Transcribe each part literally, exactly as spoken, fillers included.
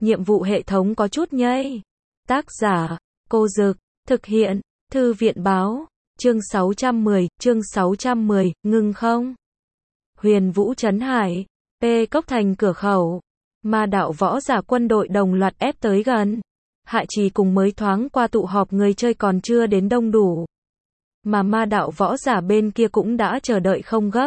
nhiệm vụ hệ thống có chút nhây. Tác giả, Cô Dực, thực hiện, Thư viện báo, chương sáu trăm mười, chương sáu trăm mười, ngưng không? Huyền Vũ Trấn Hải, P Cốc Thành cửa khẩu, ma đạo võ giả quân đội đồng loạt ép tới gần. Hạ Trì cùng mới thoáng qua tụ họp người chơi còn chưa đến đông đủ. Mà ma đạo võ giả bên kia cũng đã chờ đợi không gấp.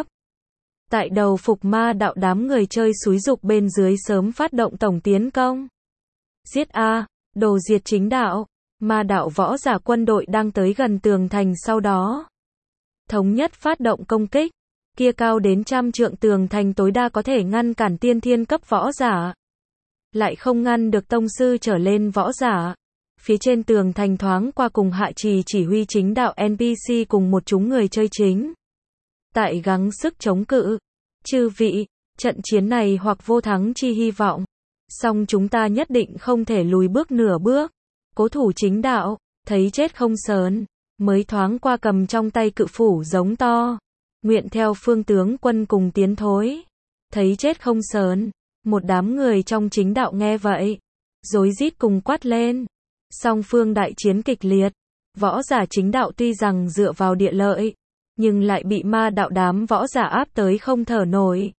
Tại đầu phục ma đạo đám người chơi xúi dục bên dưới sớm phát động tổng tiến công. Giết A, đồ diệt chính đạo, ma đạo võ giả quân đội đang tới gần tường thành sau đó. Thống nhất phát động công kích, kia cao đến trăm trượng tường thành tối đa có thể ngăn cản tiên thiên cấp võ giả. Lại không ngăn được tông sư trở lên võ giả. Phía trên tường thành thoáng qua cùng Hạ Trì chỉ huy chính đạo en pê xê cùng một chúng người chơi chính. Tại gắng sức chống cự. Chư vị, trận chiến này hoặc vô thắng chi hy vọng. Song chúng ta nhất định không thể lùi bước nửa bước. Cố thủ chính đạo, thấy chết không sờn. Mới thoáng qua cầm trong tay cự phủ giống to. Nguyện theo phương tướng quân cùng tiến thối. Thấy chết không sờn. Một đám người trong chính đạo nghe vậy. Rối rít cùng quát lên. Song phương đại chiến kịch liệt. Võ giả chính đạo tuy rằng dựa vào địa lợi. Nhưng lại bị ma đạo đám võ giả áp tới không thở nổi.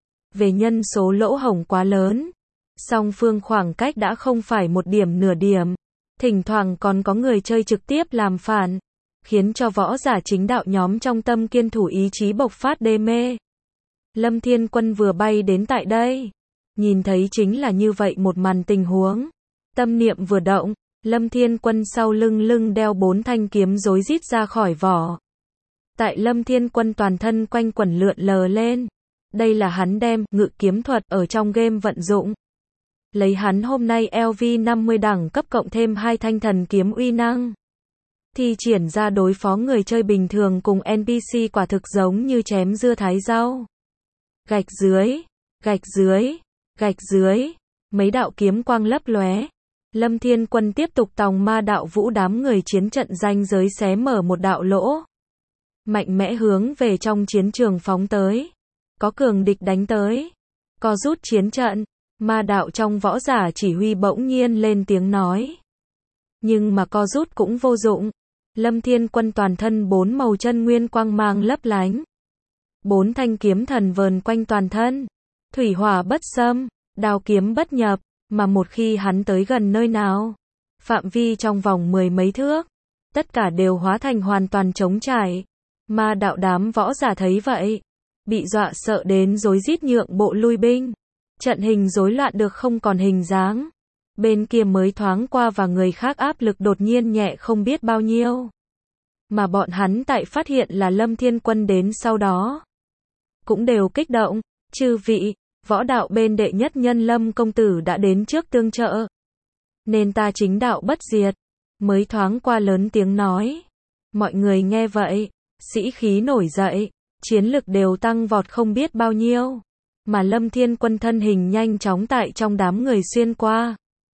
Về nhân số lỗ hổng quá lớn. Song phương khoảng cách đã không phải một điểm nửa điểm. Thỉnh thoảng còn có người chơi trực tiếp làm phản. Khiến cho võ giả chính đạo nhóm trong tâm kiên thủ ý chí bộc phát đê mê. Lâm Thiên Quân vừa bay đến tại đây. Nhìn thấy chính là như vậy một màn tình huống. Tâm niệm vừa động, Lâm Thiên Quân sau lưng lưng đeo bốn thanh kiếm rối rít ra khỏi vỏ. Tại Lâm Thiên Quân toàn thân quanh quẩn lượn lờ lên. Đây là hắn đem ngự kiếm thuật ở trong game vận dụng. Lấy hắn hôm nay L V năm mươi đẳng cấp cộng thêm hai thanh thần kiếm uy năng. Thi triển ra đối phó người chơi bình thường cùng en pê xê quả thực giống như chém dưa thái rau. Gạch dưới, gạch dưới, gạch dưới, mấy đạo kiếm quang lấp lóe. Lâm Thiên Quân tiếp tục tòng ma đạo vũ đám người chiến trận ranh giới xé mở một đạo lỗ. Mạnh mẽ hướng về trong chiến trường phóng tới. Có cường địch đánh tới. Co rút chiến trận. Ma đạo trong võ giả chỉ huy bỗng nhiên lên tiếng nói. Nhưng mà co rút cũng vô dụng. Lâm Thiên Quân toàn thân bốn màu chân nguyên quang mang lấp lánh. Bốn thanh kiếm thần vờn quanh toàn thân. Thủy hỏa bất xâm, đao kiếm bất nhập. Mà một khi hắn tới gần nơi nào, phạm vi trong vòng mười mấy thước, tất cả đều hóa thành hoàn toàn trống trải. Ma đạo đám võ giả thấy vậy, bị dọa sợ đến rối rít nhượng bộ lui binh. Trận hình rối loạn được không còn hình dáng. Bên kia mới thoáng qua và người khác áp lực đột nhiên nhẹ không biết bao nhiêu. Mà bọn hắn tại phát hiện là Lâm Thiên Quân đến sau đó. Cũng đều kích động, chư vị, võ đạo bên đệ nhất nhân Lâm công tử đã đến trước tương trợ. Nên ta chính đạo bất diệt. Mới thoáng qua lớn tiếng nói. Mọi người nghe vậy, sĩ khí nổi dậy, chiến lực đều tăng vọt không biết bao nhiêu. Mà Lâm Thiên Quân thân hình nhanh chóng tại trong đám người xuyên qua.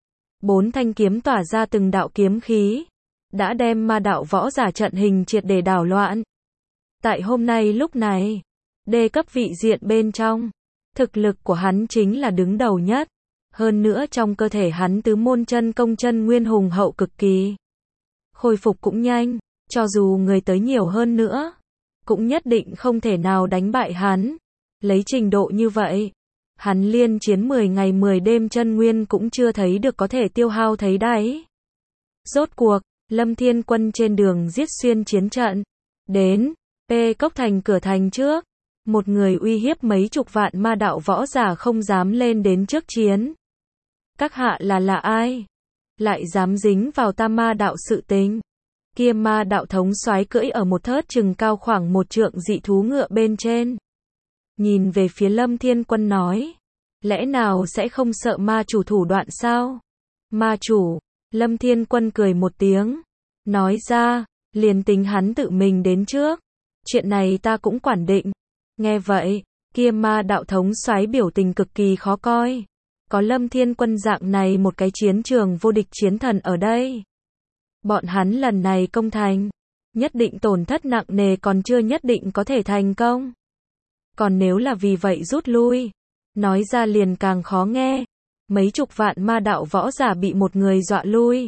Bốn thanh kiếm tỏa ra từng đạo kiếm khí. Đã đem ma đạo võ giả trận hình triệt để đảo loạn. Tại hôm nay lúc này, đê cấp vị diện bên trong. Thực lực của hắn chính là đứng đầu nhất. Hơn nữa trong cơ thể hắn tứ môn chân công chân nguyên hùng hậu cực kỳ. Khôi phục cũng nhanh, cho dù người tới nhiều hơn nữa. Cũng nhất định không thể nào đánh bại hắn. Lấy trình độ như vậy, hắn liên chiến mười ngày mười đêm chân nguyên cũng chưa thấy được có thể tiêu hao thấy đáy. Rốt cuộc, Lâm Thiên Quân trên đường giết xuyên chiến trận. Đến, P Cốc Thành cửa thành trước. Một người uy hiếp mấy chục vạn ma đạo võ giả không dám lên đến trước chiến. Các hạ là là ai? Lại dám dính vào ta ma đạo sự tình. Kia ma đạo thống soái cưỡi ở một thớt chừng cao khoảng một trượng dị thú ngựa bên trên. Nhìn về phía Lâm Thiên Quân nói. Lẽ nào sẽ không sợ ma chủ thủ đoạn sao? Ma chủ, Lâm Thiên Quân cười một tiếng. Nói ra, liền tính hắn tự mình đến trước. Chuyện này ta cũng quản định. Nghe vậy, kia ma đạo thống soái biểu tình cực kỳ khó coi. Có Lâm Thiên Quân dạng này một cái chiến trường vô địch chiến thần ở đây. Bọn hắn lần này công thành. Nhất định tổn thất nặng nề còn chưa nhất định có thể thành công. Còn nếu là vì vậy rút lui. Nói ra liền càng khó nghe. mấy chục vạn ma đạo võ giả bị một người dọa lui.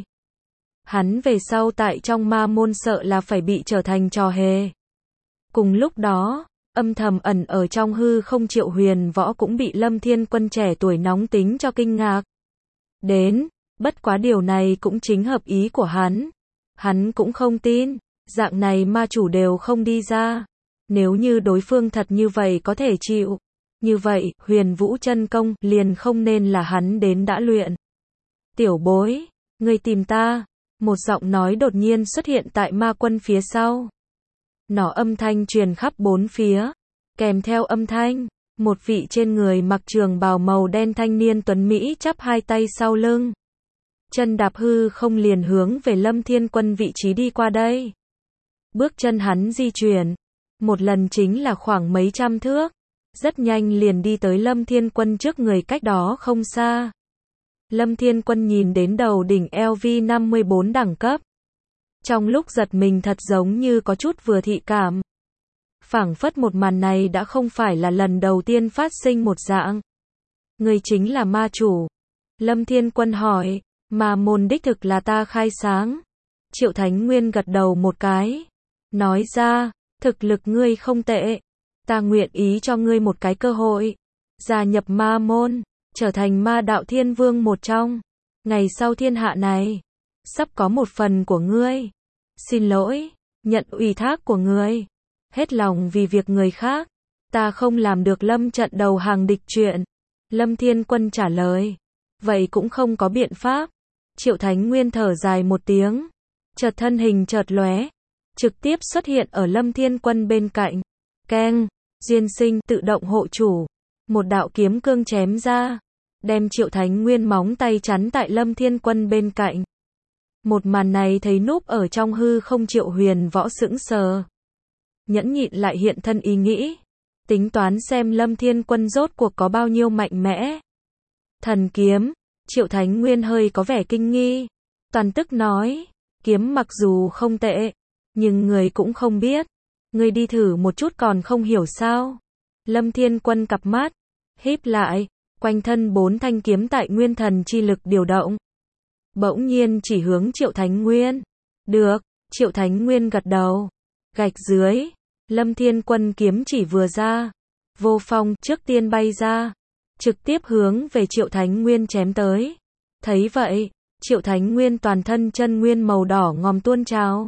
Hắn về sau tại trong ma môn sợ là phải bị trở thành trò hề. Cùng lúc đó, âm thầm ẩn ở trong hư không Triệu Huyền Võ cũng bị Lâm Thiên Quân trẻ tuổi nóng tính cho kinh ngạc. Đến, bất quá điều này cũng chính hợp ý của hắn. Hắn cũng không tin, dạng này ma chủ đều không đi ra. Nếu như đối phương thật như vậy có thể chịu. Như vậy, Huyền Vũ chân công liền không nên là hắn đến đã luyện. Tiểu bối, ngươi tìm ta. Một giọng nói đột nhiên xuất hiện tại ma quân phía sau. Nó âm thanh truyền khắp bốn phía. Kèm theo âm thanh, một vị trên người mặc trường bào màu đen thanh niên tuấn Mỹ chắp hai tay sau lưng. Chân đạp hư không liền hướng về Lâm Thiên Quân vị trí đi qua đây. Bước chân hắn di chuyển. Một lần chính là khoảng mấy trăm thước. Rất nhanh liền đi tới Lâm Thiên Quân trước người cách đó không xa. Lâm Thiên Quân nhìn đến đầu đỉnh L V năm mươi bốn đẳng cấp. Trong lúc giật mình thật giống như có chút vừa thị cảm. Phảng phất một màn này đã không phải là lần đầu tiên phát sinh một dạng. Người chính là ma chủ. Lâm Thiên Quân hỏi, ma môn đích thực là ta khai sáng. Triệu Thánh Nguyên gật đầu một cái. Nói ra, thực lực ngươi không tệ. Ta nguyện ý cho ngươi một cái cơ hội. Gia nhập ma môn, trở thành ma đạo thiên vương một trong. Ngày sau thiên hạ này, sắp có một phần của ngươi. Xin lỗi, nhận ủy thác của ngươi. Hết lòng vì việc người khác. Ta không làm được lâm trận đầu hàng địch chuyện. Lâm Thiên Quân trả lời. Vậy cũng không có biện pháp. Triệu Thánh Nguyên thở dài một tiếng. Chợt thân hình chợt lóe. Trực tiếp xuất hiện ở Lâm Thiên Quân bên cạnh. Keng, Diên Sinh tự động hộ chủ. Một đạo kiếm cương chém ra. Đem Triệu Thánh Nguyên móng tay chắn tại Lâm Thiên Quân bên cạnh. Một màn này thấy núp ở trong hư không Triệu Huyền Võ sững sờ. Nhẫn nhịn lại hiện thân ý nghĩ. Tính toán xem Lâm Thiên Quân rốt cuộc có bao nhiêu mạnh mẽ. Thần kiếm, Triệu Thánh Nguyên hơi có vẻ kinh nghi. Toàn tức nói, kiếm mặc dù không tệ, nhưng người cũng không biết. Người đi thử một chút còn không hiểu sao. Lâm Thiên Quân cặp mắt, híp lại, quanh thân bốn thanh kiếm tại nguyên thần chi lực điều động. Bỗng nhiên chỉ hướng Triệu Thánh Nguyên. Được, Triệu Thánh Nguyên gật đầu. Gạch dưới, Lâm Thiên Quân kiếm chỉ vừa ra. Vô phong trước tiên bay ra. Trực tiếp hướng về Triệu Thánh Nguyên chém tới. Thấy vậy, Triệu Thánh Nguyên toàn thân chân nguyên màu đỏ ngòm tuôn trào.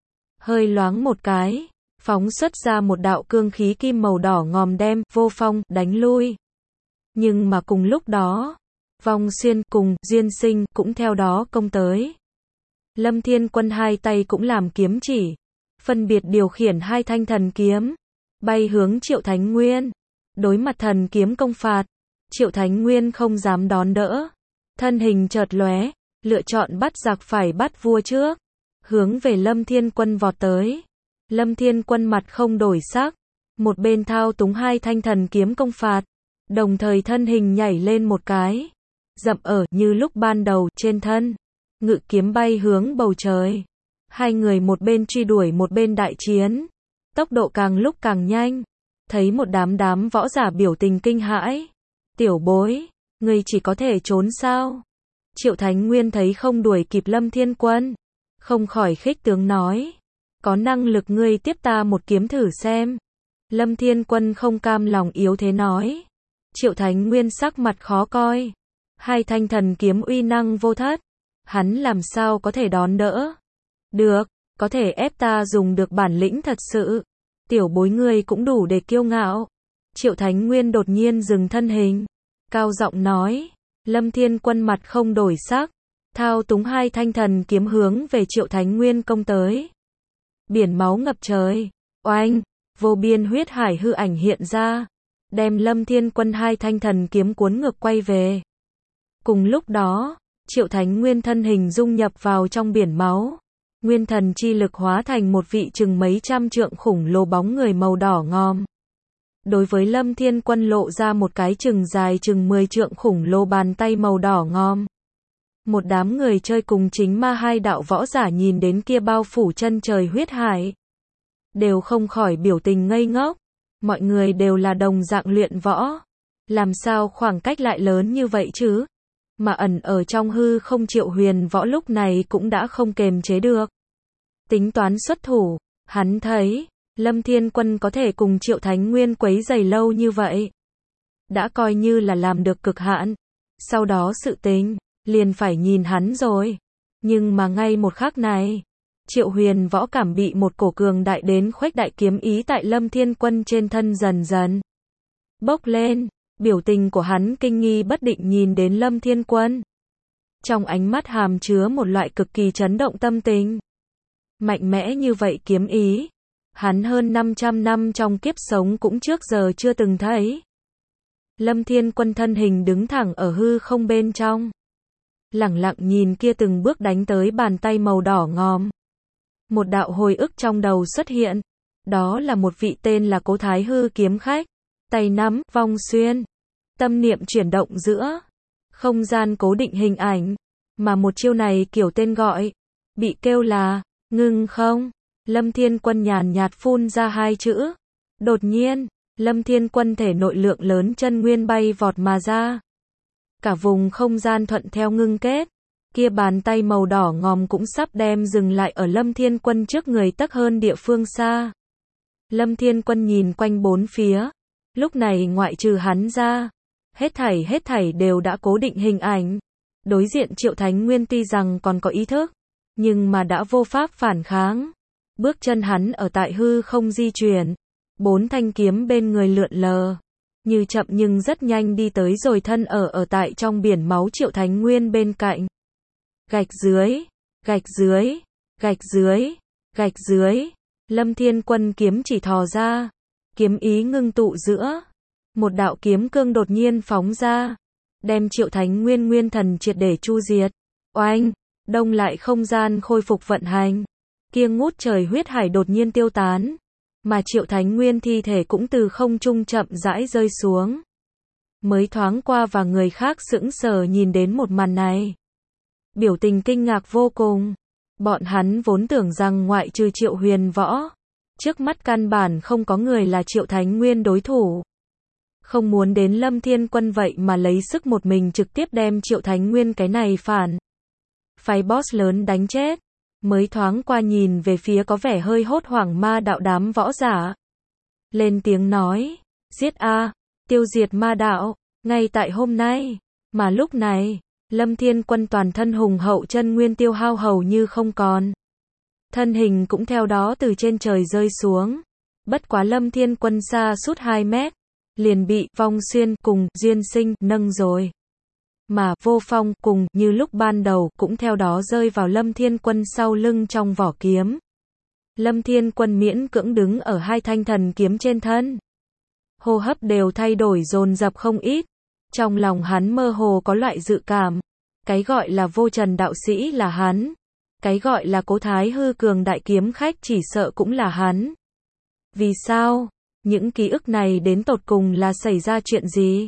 Hơi loáng một cái, phóng xuất ra một đạo cương khí kim màu đỏ ngòm đem Vô Phong đánh lui. Nhưng mà cùng lúc đó, Vong Xuyên cùng Duyên Sinh cũng theo đó công tới. Lâm Thiên Quân hai tay cũng làm kiếm chỉ, phân biệt điều khiển hai thanh thần kiếm, bay hướng Triệu Thánh Nguyên. Đối mặt thần kiếm công phạt, Triệu Thánh Nguyên không dám đón đỡ. Thân hình chợt lóe, lựa chọn bắt giặc phải bắt vua trước, hướng về Lâm Thiên Quân vọt tới. Lâm Thiên Quân mặt không đổi sắc, một bên thao túng hai thanh thần kiếm công phạt, đồng thời thân hình nhảy lên một cái, dậm ở như lúc ban đầu trên thân, ngự kiếm bay hướng bầu trời. Hai người một bên truy đuổi một bên đại chiến, tốc độ càng lúc càng nhanh. Thấy một đám đám võ giả biểu tình kinh hãi. Tiểu bối, ngươi chỉ có thể trốn sao? Triệu Thánh Nguyên thấy không đuổi kịp Lâm Thiên Quân, không khỏi khích tướng nói, có năng lực ngươi tiếp ta một kiếm thử xem. Lâm Thiên Quân không cam lòng yếu thế nói. Triệu Thánh Nguyên sắc mặt khó coi. Hai thanh thần kiếm uy năng vô thất, hắn làm sao có thể đón đỡ? Được, có thể ép ta dùng được bản lĩnh thật sự. Tiểu bối ngươi cũng đủ để kiêu ngạo. Triệu Thánh Nguyên đột nhiên dừng thân hình, cao giọng nói. Lâm Thiên Quân mặt không đổi sắc, thao túng hai thanh thần kiếm hướng về Triệu Thánh Nguyên công tới. Biển máu ngập trời, oanh, vô biên huyết hải hư ảnh hiện ra, đem Lâm Thiên Quân hai thanh thần kiếm cuốn ngược quay về. Cùng lúc đó, Triệu Thánh Nguyên thân hình dung nhập vào trong biển máu. Nguyên thần chi lực hóa thành một vị chừng mấy trăm trượng khủng lồ bóng người màu đỏ ngòm. Đối với Lâm Thiên Quân lộ ra một cái chừng dài chừng mười trượng khủng lồ bàn tay màu đỏ ngòm. Một đám người chơi cùng chính ma hai đạo võ giả nhìn đến kia bao phủ chân trời huyết hải, đều không khỏi biểu tình ngây ngốc. Mọi người đều là đồng dạng luyện võ, làm sao khoảng cách lại lớn như vậy chứ? mà ẩn ở trong hư không Triệu Huyền Võ lúc này cũng đã không kềm chế được. Tính toán xuất thủ, hắn thấy, Lâm Thiên Quân có thể cùng Triệu Thánh Nguyên quấy rầy lâu như vậy. Đã coi như là làm được cực hạn. Sau đó sự tính, liền phải nhìn hắn rồi. Nhưng mà ngay một khắc này, Triệu Huyền Võ cảm bị một cổ cường đại đến khuếch đại kiếm ý tại Lâm Thiên Quân trên thân dần dần bốc lên. Biểu tình của hắn kinh nghi bất định nhìn đến Lâm Thiên Quân. Trong ánh mắt hàm chứa một loại cực kỳ chấn động tâm tình. Mạnh mẽ như vậy kiếm ý, hắn hơn năm trăm năm trong kiếp sống cũng trước giờ chưa từng thấy. Lâm Thiên Quân thân hình đứng thẳng ở hư không bên trong. Lẳng lặng nhìn kia từng bước đánh tới bàn tay màu đỏ ngòm. Một đạo hồi ức trong đầu xuất hiện. Đó là một vị tên là Cố Thái Hư kiếm khách. Tay nắm, vong xuyên. Tâm niệm chuyển động giữa không gian cố định hình ảnh. Mà một chiêu này kiểu tên gọi, bị kêu là ngưng không. Lâm Thiên Quân nhàn nhạt phun ra hai chữ. Đột nhiên, Lâm Thiên Quân thể nội lượng lớn chân nguyên bay vọt mà ra. Cả vùng không gian thuận theo ngưng kết. Kia bàn tay màu đỏ ngòm cũng sắp đem dừng lại ở Lâm Thiên Quân trước người tấc hơn địa phương xa. Lâm Thiên Quân nhìn quanh bốn phía. Lúc này ngoại trừ hắn ra, hết thảy hết thảy đều đã cố định hình ảnh. Đối diện Triệu Thánh Nguyên tuy rằng còn có ý thức, nhưng mà đã vô pháp phản kháng. Bước chân hắn ở tại hư không di chuyển. Bốn thanh kiếm bên người lượn lờ. Như chậm nhưng rất nhanh đi tới rồi thân ở ở tại trong biển máu Triệu Thánh Nguyên bên cạnh. Gạch dưới, gạch dưới, gạch dưới, gạch dưới. Lâm Thiên Quân kiếm chỉ thò ra. Kiếm ý ngưng tụ giữa. Một đạo kiếm cương đột nhiên phóng ra. Đem Triệu Thánh Nguyên nguyên thần triệt để chu diệt. Oanh, đông lại không gian khôi phục vận hành. Kia ngút trời huyết hải đột nhiên tiêu tán. Mà Triệu Thánh Nguyên thi thể cũng từ không trung chậm rãi rơi xuống. Mới thoáng qua và người khác sững sờ nhìn đến một màn này. Biểu tình kinh ngạc vô cùng. Bọn hắn vốn tưởng rằng ngoại trừ Triệu Huyền Võ, trước mắt căn bản không có người là Triệu Thánh Nguyên đối thủ. Không muốn đến Lâm Thiên Quân vậy mà lấy sức một mình trực tiếp đem Triệu Thánh Nguyên cái này phản phái boss lớn đánh chết. Mới thoáng qua nhìn về phía có vẻ hơi hốt hoảng ma đạo đám võ giả. Lên tiếng nói, giết a, tiêu diệt ma đạo, ngay tại hôm nay. Mà lúc này, Lâm Thiên Quân toàn thân hùng hậu chân nguyên tiêu hao hầu như không còn. Thân hình cũng theo đó từ trên trời rơi xuống. Bất quá Lâm Thiên Quân xa sút hai mét, liền bị Vong Xuyên cùng Duyên Sinh nâng rồi. Mà Vô Phong cùng như lúc ban đầu cũng theo đó rơi vào Lâm Thiên Quân sau lưng trong vỏ kiếm. Lâm Thiên Quân miễn cưỡng đứng ở hai thanh thần kiếm trên thân. Hô hấp đều thay đổi dồn dập không ít. Trong lòng hắn mơ hồ có loại dự cảm. Cái gọi là Vô Trần đạo sĩ là hắn. Cái gọi là Cố Thái Hư cường đại kiếm khách chỉ sợ cũng là hắn. Vì sao? Những ký ức này đến tột cùng là xảy ra chuyện gì?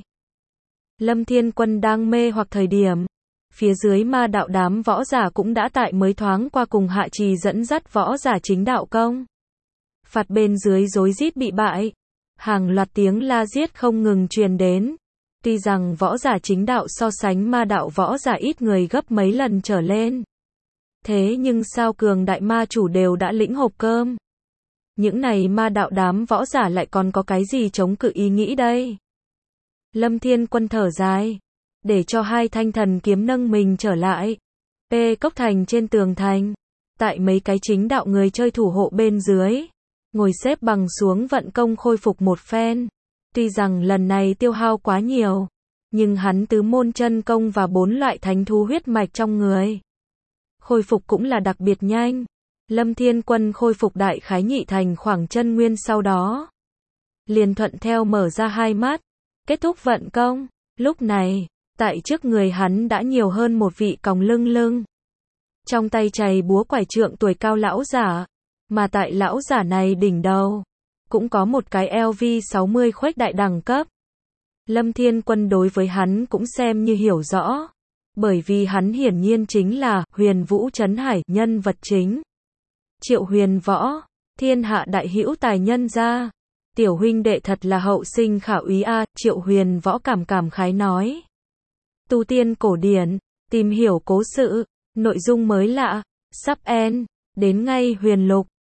Lâm Thiên Quân đang mê hoặc thời điểm. Phía dưới ma đạo đám võ giả cũng đã tại mới thoáng qua cùng hạ trì dẫn dắt võ giả chính đạo công. Phạt bên dưới rối rít bị bại. Hàng loạt tiếng la giết không ngừng truyền đến. Tuy rằng võ giả chính đạo so sánh ma đạo võ giả ít người gấp mấy lần trở lên. Thế nhưng sao cường đại ma chủ đều đã lĩnh hộp cơm. Những này ma đạo đám võ giả lại còn có cái gì chống cự ý nghĩ đây? Lâm Thiên Quân thở dài. Để cho hai thanh thần kiếm nâng mình trở lại. P. Cốc thành trên tường thành. Tại mấy cái chính đạo người chơi thủ hộ bên dưới. Ngồi xếp bằng xuống vận công khôi phục một phen. Tuy rằng lần này tiêu hao quá nhiều. Nhưng hắn tứ môn chân công và bốn loại thánh thú huyết mạch trong người. Khôi phục cũng là đặc biệt nhanh. Lâm Thiên Quân khôi phục đại khái nhị thành khoảng chân nguyên sau đó. Liền thuận theo mở ra hai mắt. Kết thúc vận công. Lúc này, tại trước người hắn đã nhiều hơn một vị còng lưng lưng. Trong tay chày búa quải trượng tuổi cao lão giả. Mà tại lão giả này đỉnh đầu. Cũng có một cái L V sáu mươi khuếch đại đẳng cấp. Lâm Thiên Quân đối với hắn cũng xem như hiểu rõ. Bởi vì hắn hiển nhiên chính là Huyền Vũ Trấn Hải nhân vật chính. Triệu Huyền Võ, thiên hạ đại hữu tài nhân gia. Tiểu huynh đệ thật là hậu sinh khả úy a, Triệu Huyền Võ cảm cảm khái nói. Tu tiên cổ điển, tìm hiểu cố sự, nội dung mới lạ, sắp end, đến ngay huyền lục.